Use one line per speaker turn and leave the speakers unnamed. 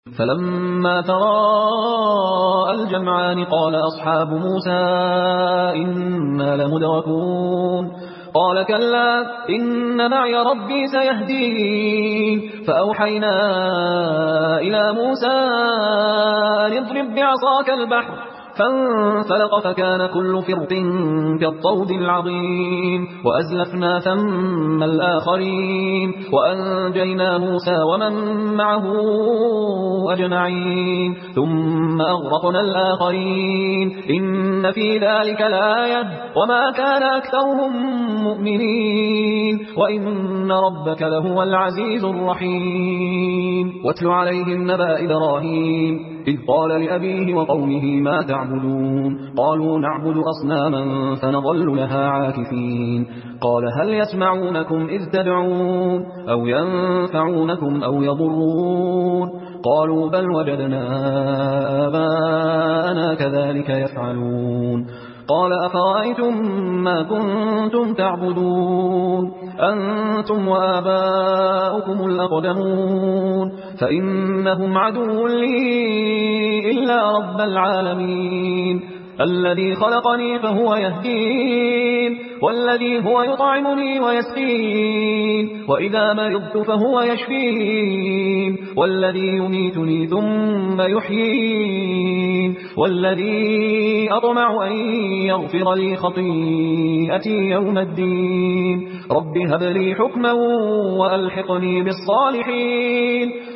فلما تراءى الجمعان قال أصحاب موسى إنا لمدركون قال كلا إن معي ربي سيهدين فأوحينا إلى موسى أن اضرب بعصاك البحر فانفلق فكان كل فرق كالطود العظيم وأزلفنا ثم الآخرين وأنجينا موسى ومن معه أجمعين ثم أغرقنا الآخرين إن في ذلك لآية وما كان أكثرهم مؤمنين وإن ربك لهو العزيز الرحيم واتل عليهم نبأ إبراهيم إذ قال لأبيه وقومه ما تعبدون قالوا نعبد أصناما فنظل لها عاكفين قال هل يسمعونكم إذ تدعون أو ينفعونكم أو يضرون قالوا بل وجدنا آباءنا كذلك يفعلون قال أفرأيتم ما كنتم تعبدون أنتم وآباؤكم الأقدمون فإنهم عدو لي إلا رب العالمين الذي خلقني فهو يهدين والذي هو يطعمني ويسقين وإذا مرضت فهو يشفين والذي يميتني ثم يحيين والذي أطمع أن يغفر لي خطيئتي يوم الدين رب هب لي حكما وألحقني بالصالحين